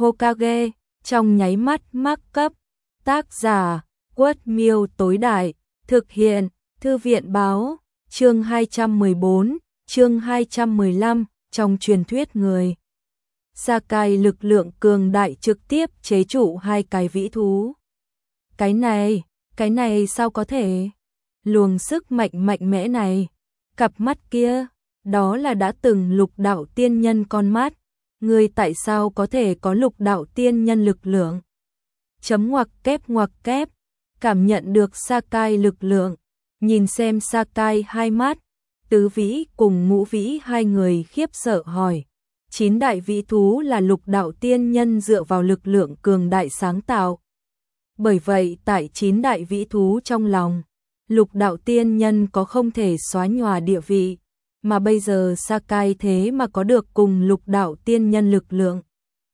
Hokage, trong nháy mắt mắc cấp. Tác giả, Quất Miêu tối đại, thực hiện, Thư viện báo, chương 214, chương 215, trong truyền thuyết người Sakai lực lượng cường đại trực tiếp chế trụ hai cái vĩ thú. Cái này sao có thể? Luồng sức mạnh mạnh mẽ này, cặp mắt kia, đó là đã từng lục đạo tiên nhân con mắt, người tại sao có thể có lục đạo tiên nhân lực lượng? Ngoặc kép, cảm nhận được Sakai lực lượng, nhìn xem Sakai hai mắt, tứ vĩ cùng ngũ vĩ hai người khiếp sợ hỏi. 9 đại vĩ thú là lục đạo tiên nhân dựa vào lực lượng cường đại sáng tạo. Bởi vậy tại 9 đại vĩ thú trong lòng, lục đạo tiên nhân có không thể xóa nhòa địa vị, mà bây giờ Sakai thế mà có được cùng lục đạo tiên nhân lực lượng.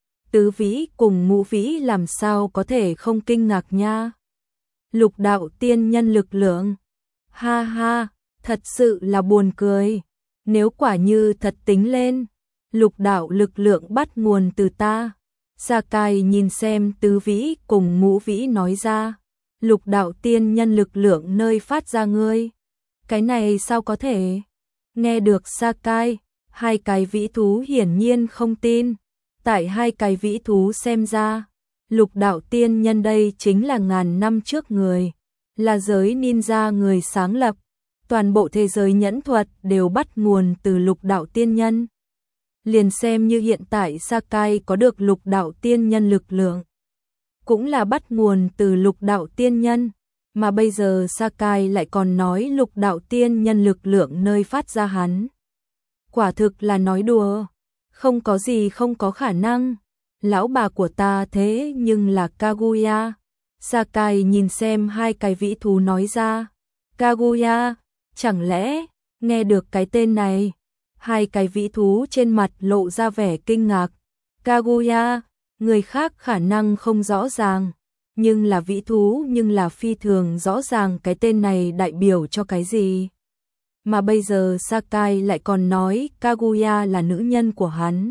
Tứ vĩ cùng ngũ vĩ làm sao có thể không kinh ngạc nha. Lục đạo tiên nhân lực lượng. Ha ha, thật sự là buồn cười. Nếu quả như thật tính lên, lục đạo lực lượng bắt nguồn từ ta. Sakai nhìn xem tứ vĩ cùng ngũ vĩ nói ra. Lục đạo tiên nhân lực lượng nơi phát ra ngươi. Cái này sao có thể? Nghe được Sakai, hai cái vĩ thú hiển nhiên không tin. Tại hai cái vĩ thú xem ra, lục đạo tiên nhân đây chính là ngàn năm trước người, là giới ninja người sáng lập. Toàn bộ thế giới nhẫn thuật đều bắt nguồn từ lục đạo tiên nhân. Liền xem như hiện tại Sakai có được lục đạo tiên nhân lực lượng, cũng là bắt nguồn từ lục đạo tiên nhân, mà bây giờ Sakai lại còn nói lục đạo tiên nhân lực lượng nơi phát ra hắn. Quả thực là nói đùa, không có gì không có khả năng. Lão bà của ta thế nhưng là Kaguya. Sakai nhìn xem hai cái vĩ thú nói ra. Kaguya, chẳng lẽ, nghe được cái tên này, hai cái vĩ thú trên mặt lộ ra vẻ kinh ngạc. Kaguya, người khác khả năng không rõ ràng, nhưng là vĩ thú nhưng là phi thường rõ ràng cái tên này đại biểu cho cái gì. Mà bây giờ Sakai lại còn nói Kaguya là nữ nhân của hắn.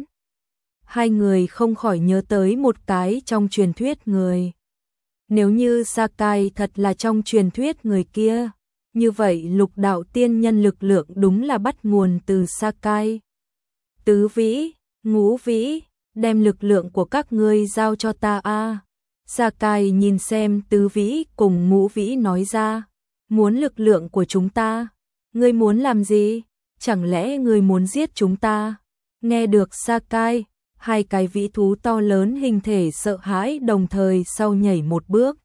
Hai người không khỏi nhớ tới một cái trong truyền thuyết người. Nếu như Sakai thật là trong truyền thuyết người kia, như vậy lục đạo tiên nhân lực lượng đúng là bắt nguồn từ Sakai. Tứ vĩ, ngũ vĩ, đem lực lượng của các ngươi giao cho ta a. Sakai nhìn xem tứ vĩ cùng ngũ vĩ nói ra. Muốn lực lượng của chúng ta? Ngươi muốn làm gì? Chẳng lẽ ngươi muốn giết chúng ta? Nghe được Sakai, hai cái vĩ thú to lớn hình thể sợ hãi đồng thời sau nhảy một bước.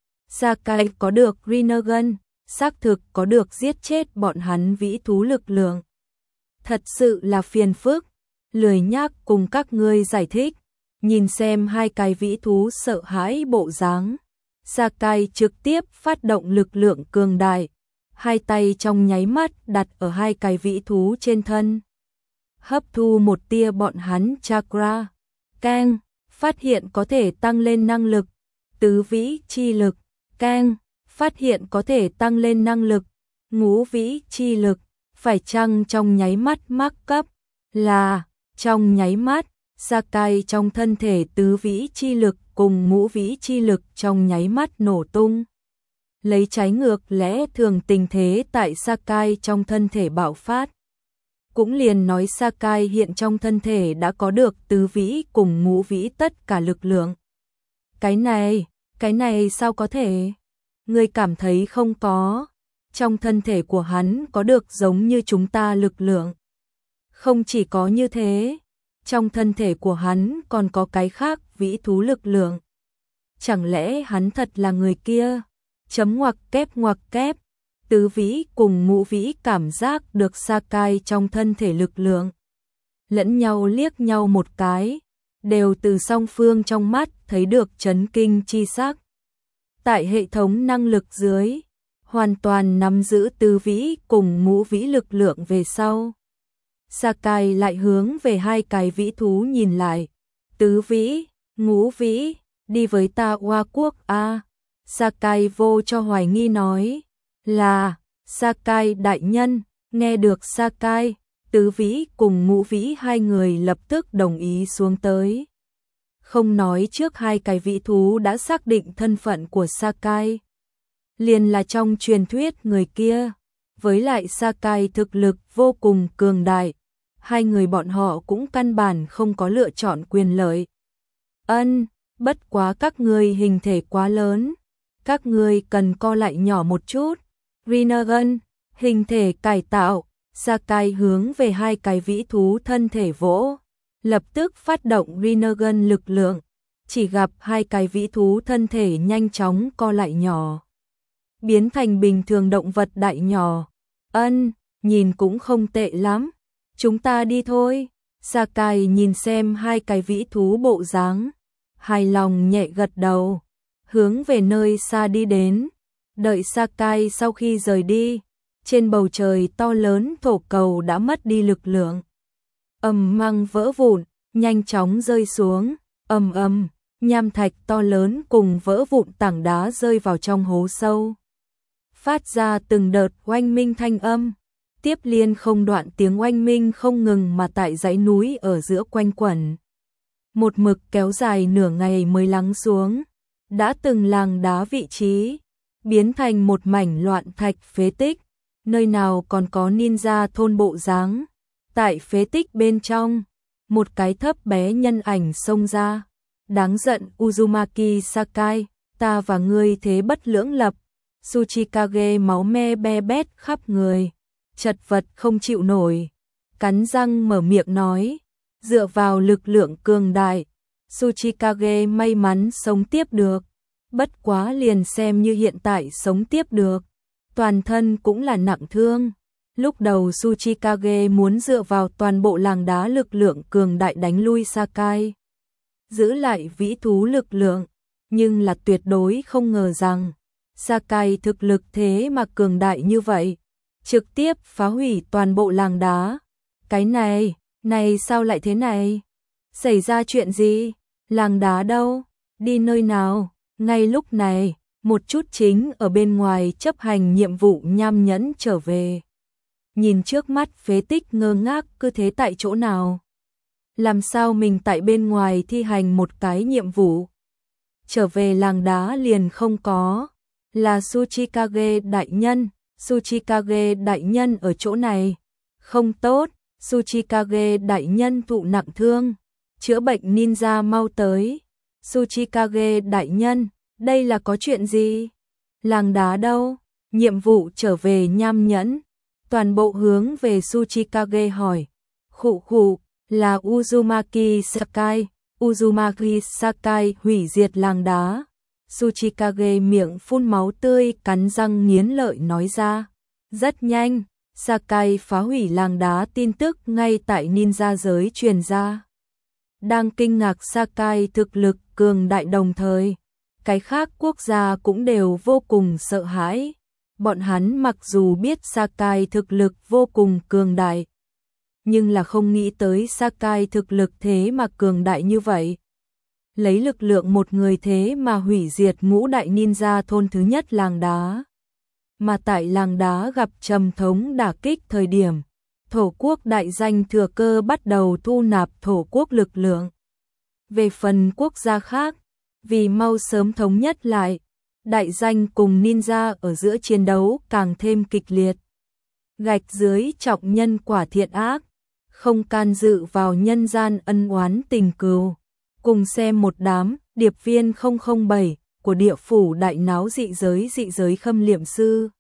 Sakai có được Rinnegan, xác thực có được giết chết bọn hắn vĩ thú lực lượng. Thật sự là phiền phức, lười nhác cùng các ngươi giải thích. Nhìn xem hai cái vĩ thú sợ hãi bộ dáng, Sakai trực tiếp phát động lực lượng cường đại, hai tay trong nháy mắt đặt ở hai cái vĩ thú trên thân. Hấp thu một tia bọn hắn chakra. Keng, phát hiện có thể tăng lên năng lực. Tứ vĩ chi lực. Keng, phát hiện có thể tăng lên năng lực. Ngũ vĩ chi lực. Phải chăng trong nháy mắt mắc cấp? Là, trong nháy mắt, Sakai trong thân thể tứ vĩ chi lực cùng ngũ vĩ chi lực trong nháy mắt nổ tung. Lấy trái ngược lẽ thường tình thế tại Sakai trong thân thể bạo phát. Cũng liền nói Sakai hiện trong thân thể đã có được tứ vĩ cùng ngũ vĩ tất cả lực lượng. Cái này sao có thể? Ngươi cảm thấy không có. Trong thân thể của hắn có được giống như chúng ta lực lượng. Không chỉ có như thế, trong thân thể của hắn còn có cái khác vĩ thú lực lượng. Chẳng lẽ hắn thật là người kia? Ngoặc kép, tứ vĩ cùng ngũ vĩ cảm giác được Sakai trong thân thể lực lượng. Lẫn nhau liếc nhau một cái, đều từ song phương trong mắt thấy được chấn kinh chi sắc. Tại hệ thống năng lực dưới, hoàn toàn nắm giữ tứ vĩ cùng ngũ vĩ lực lượng về sau. Sakai lại hướng về hai cái vĩ thú nhìn lại. Tứ vĩ, ngũ vĩ, đi với ta Hoa Quốc a. Sakai vô cho hoài nghi nói. Là, Sakai đại nhân. Nghe được Sakai, tứ vĩ cùng ngũ vĩ hai người lập tức đồng ý xuống tới. Không nói trước hai cái vĩ thú đã xác định thân phận của Sakai. Liền là trong truyền thuyết người kia. Với lại Sakai thực lực vô cùng cường đại. Hai người bọn họ cũng căn bản không có lựa chọn quyền lợi. Bất quá các ngươi hình thể quá lớn. Các ngươi cần co lại nhỏ một chút. Rinnegan, hình thể cải tạo. Sakai hướng về hai cái vĩ thú thân thể vỗ. Lập tức phát động Rinnegan lực lượng. Chỉ gặp hai cái vĩ thú thân thể nhanh chóng co lại nhỏ. Biến thành bình thường động vật đại nhỏ. Nhìn cũng không tệ lắm. Chúng ta đi thôi. Sakai nhìn xem hai cái vĩ thú bộ dáng, hài lòng nhẹ gật đầu, hướng về nơi xa đi đến. Đợi Sakai sau khi rời đi, trên bầu trời to lớn thổ cầu đã mất đi lực lượng. Ầm mang vỡ vụn, nhanh chóng rơi xuống, ầm, nham thạch to lớn cùng vỡ vụn tảng đá rơi vào trong hố sâu. Phát ra từng đợt oanh minh thanh âm. Tiếp liên không đoạn tiếng oanh minh không ngừng mà tại dãy núi ở giữa quanh quẩn. Một mực kéo dài nửa ngày mới lắng xuống. Đã từng làng đá vị trí, biến thành một mảnh loạn thạch phế tích. Nơi nào còn có ninja thôn bộ dáng. Tại phế tích bên trong, một cái thấp bé nhân ảnh xông ra. Đáng giận Uzumaki Sakai, ta và ngươi thế bất lưỡng lập. Tsuchikage máu me be bét khắp người. Chật vật không chịu nổi, cắn răng mở miệng nói, dựa vào lực lượng cường đại, Tsuchikage may mắn sống tiếp được, bất quá liền xem như hiện tại sống tiếp được, toàn thân cũng là nặng thương. Lúc đầu Tsuchikage muốn dựa vào toàn bộ làng đá lực lượng cường đại đánh lui Sakai, giữ lại vĩ thú lực lượng, nhưng là tuyệt đối không ngờ rằng Sakai thực lực thế mà cường đại như vậy. Trực tiếp phá hủy toàn bộ làng đá. Cái này sao lại thế này? Xảy ra chuyện gì? Làng đá đâu? Đi nơi nào? Ngay lúc này, một chút chính ở bên ngoài chấp hành nhiệm vụ nham nhẫn trở về. Nhìn trước mắt phế tích ngơ ngác cứ thế tại chỗ nào? Làm sao mình tại bên ngoài thi hành một cái nhiệm vụ? Trở về làng đá liền không có. Là Tsuchikage đại nhân. Tsuchikage đại nhân ở chỗ này. Không tốt, Tsuchikage đại nhân thụ nặng thương. Chữa bệnh ninja mau tới. Tsuchikage đại nhân, đây là có chuyện gì? Làng đá đâu? Nhiệm vụ trở về nham nhẫn. Toàn bộ hướng về Tsuchikage hỏi. Khụ, là Uzumaki Sakai. Uzumaki Sakai hủy diệt làng đá. Tsuchikage miệng phun máu tươi, cắn răng nghiến lợi nói ra. Rất nhanh, Sakai phá hủy làng đá tin tức ngay tại ninja giới truyền ra. Đang kinh ngạc Sakai thực lực cường đại đồng thời, cái khác quốc gia cũng đều vô cùng sợ hãi. Bọn hắn mặc dù biết Sakai thực lực vô cùng cường đại, nhưng là không nghĩ tới Sakai thực lực thế mà cường đại như vậy. Lấy lực lượng một người thế mà hủy diệt ngũ đại ninja thôn thứ nhất làng đá. Mà tại làng đá gặp trầm thống đả kích thời điểm, thổ quốc đại danh thừa cơ bắt đầu thu nạp thổ quốc lực lượng. Về phần quốc gia khác, vì mau sớm thống nhất lại, đại danh cùng ninja ở giữa chiến đấu càng thêm kịch liệt. Gạch dưới trọng nhân quả thiện ác, không can dự vào nhân gian ân oán tình cừu. Cùng xem một đám điệp viên 007 của địa phủ đại náo dị giới khâm liệm sư.